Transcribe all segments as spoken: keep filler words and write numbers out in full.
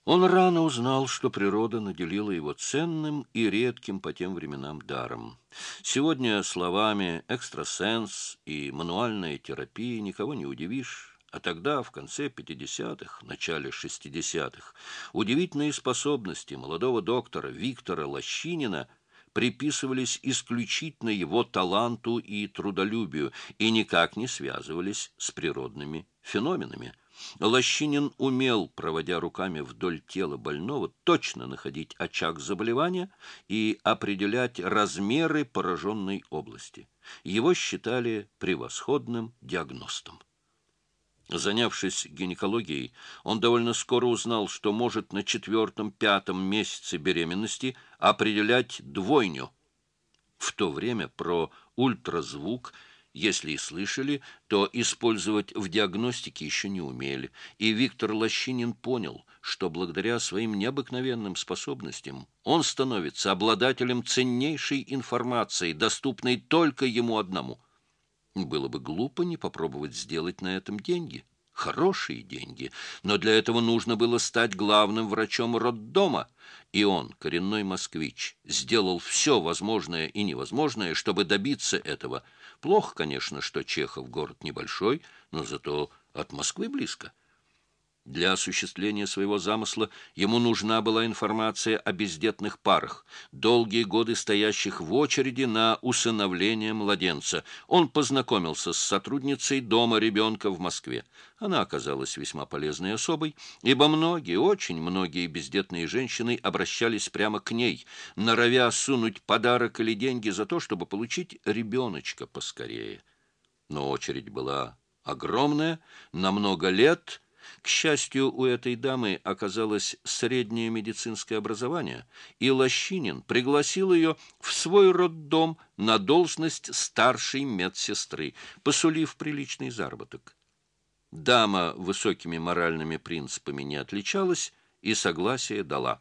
Он рано узнал, что природа наделила его ценным и редким по тем временам даром. Сегодня словами «экстрасенс» и «мануальная терапия» никого не удивишь, а тогда, в конце пятидесятых, начале шестидесятых, удивительные способности молодого доктора Виктора Лощинина приписывались исключительно его таланту и трудолюбию и никак не связывались с природными феноменами. Лощинин умел, проводя руками вдоль тела больного, точно находить очаг заболевания и определять размеры пораженной области. Его считали превосходным диагностом. Занявшись гинекологией, он довольно скоро узнал, что может на четвертом-пятом месяце беременности определять двойню. В то время про ультразвук, если и слышали, то использовать в диагностике еще не умели, и Виктор Лощинин понял, что благодаря своим необыкновенным способностям он становится обладателем ценнейшей информации, доступной только ему одному. Было бы глупо не попробовать сделать на этом деньги. Хорошие деньги, но для этого нужно было стать главным врачом роддома, и он, коренной москвич, сделал все возможное и невозможное, чтобы добиться этого. Плохо, конечно, что Чехов город небольшой, но зато от Москвы близко. Для осуществления своего замысла ему нужна была информация о бездетных парах, долгие годы стоящих в очереди на усыновление младенца. Он познакомился с сотрудницей дома ребенка в Москве. Она оказалась весьма полезной особой, ибо многие, очень многие бездетные женщины обращались прямо к ней, норовя сунуть подарок или деньги за то, чтобы получить ребеночка поскорее. Но очередь была огромная, на много лет. К счастью, у этой дамы оказалось среднее медицинское образование, и Лощинин пригласил ее в свой роддом на должность старшей медсестры, посулив приличный заработок. Дама высокими моральными принципами не отличалась и согласие дала.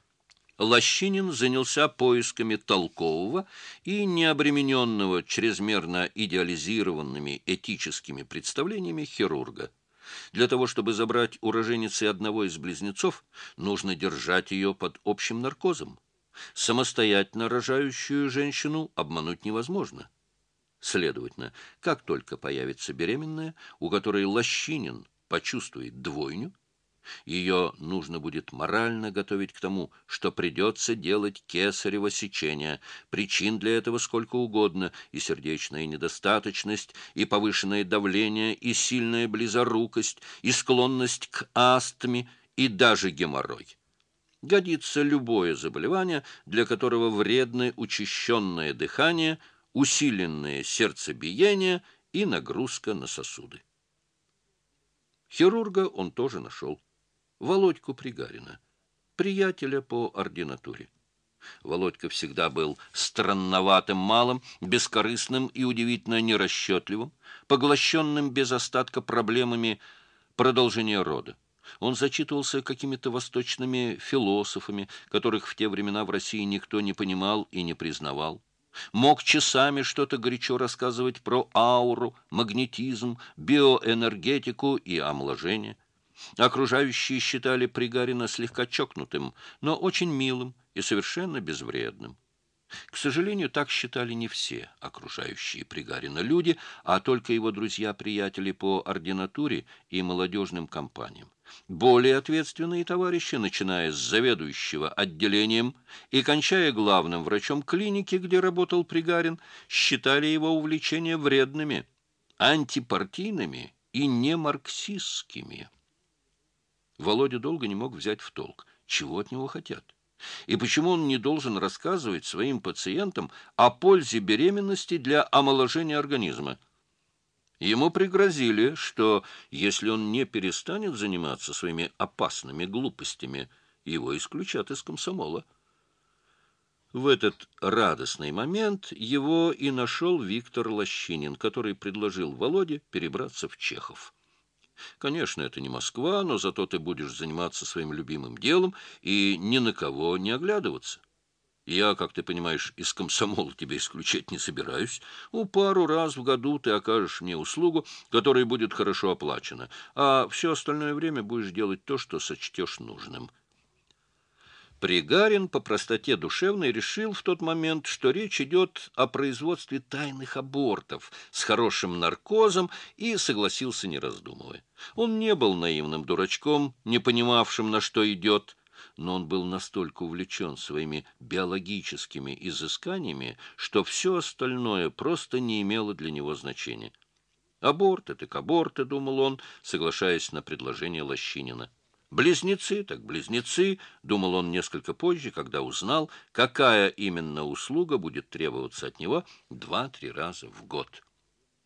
Лощинин занялся поисками толкового и необремененного чрезмерно идеализированными этическими представлениями хирурга. Для того, чтобы забрать у роженицы одного из близнецов, нужно держать ее под общим наркозом. Самостоятельно рожающую женщину обмануть невозможно. Следовательно, как только появится беременная, у которой Лощинин почувствует двойню, ее нужно будет морально готовить к тому, что придется делать кесарево сечение. Причин для этого сколько угодно: и сердечная недостаточность, и повышенное давление, и сильная близорукость, и склонность к астме, и даже геморрой. Годится любое заболевание, для которого вредны учащенное дыхание, усиленное сердцебиение и нагрузка на сосуды. Хирурга он тоже нашел. Володьку Пригарина, приятеля по ординатуре. Володька всегда был странноватым малым, бескорыстным и удивительно нерасчетливым, поглощенным без остатка проблемами продолжения рода. Он зачитывался какими-то восточными философами, которых в те времена в России никто не понимал и не признавал. Мог часами что-то горячо рассказывать про ауру, магнетизм, биоэнергетику и омоложение. Окружающие считали Пригарина слегка чокнутым, но очень милым и совершенно безвредным. К сожалению, так считали не все окружающие Пригарина люди, а только его друзья-приятели по ординатуре и молодежным компаниям. Более ответственные товарищи, начиная с заведующего отделением и кончая главным врачом клиники, где работал Пригарин, считали его увлечения вредными, антипартийными и немарксистскими. Володя долго не мог взять в толк, чего от него хотят, и почему он не должен рассказывать своим пациентам о пользе беременности для омоложения организма. Ему пригрозили, что если он не перестанет заниматься своими опасными глупостями, его исключат из комсомола. В этот радостный момент его и нашел Виктор Лощинин, который предложил Володе перебраться в Чехов. Конечно, это не Москва, но зато ты будешь заниматься своим любимым делом и ни на кого не оглядываться. Я, как ты понимаешь, из комсомола тебя исключать не собираюсь. У пару раз в году ты окажешь мне услугу, которая будет хорошо оплачена, а все остальное время будешь делать то, что сочтешь нужным. Пригарин по простоте душевной решил в тот момент, что речь идет о производстве тайных абортов с хорошим наркозом, и согласился, не раздумывая. Он не был наивным дурачком, не понимавшим, на что идет, но он был настолько увлечен своими биологическими изысканиями, что все остальное просто не имело для него значения. «Аборты так аборты», — думал он, соглашаясь на предложение Лощинина. «Близнецы так близнецы», — думал он несколько позже, когда узнал, какая именно услуга будет требоваться от него два-три раза в год.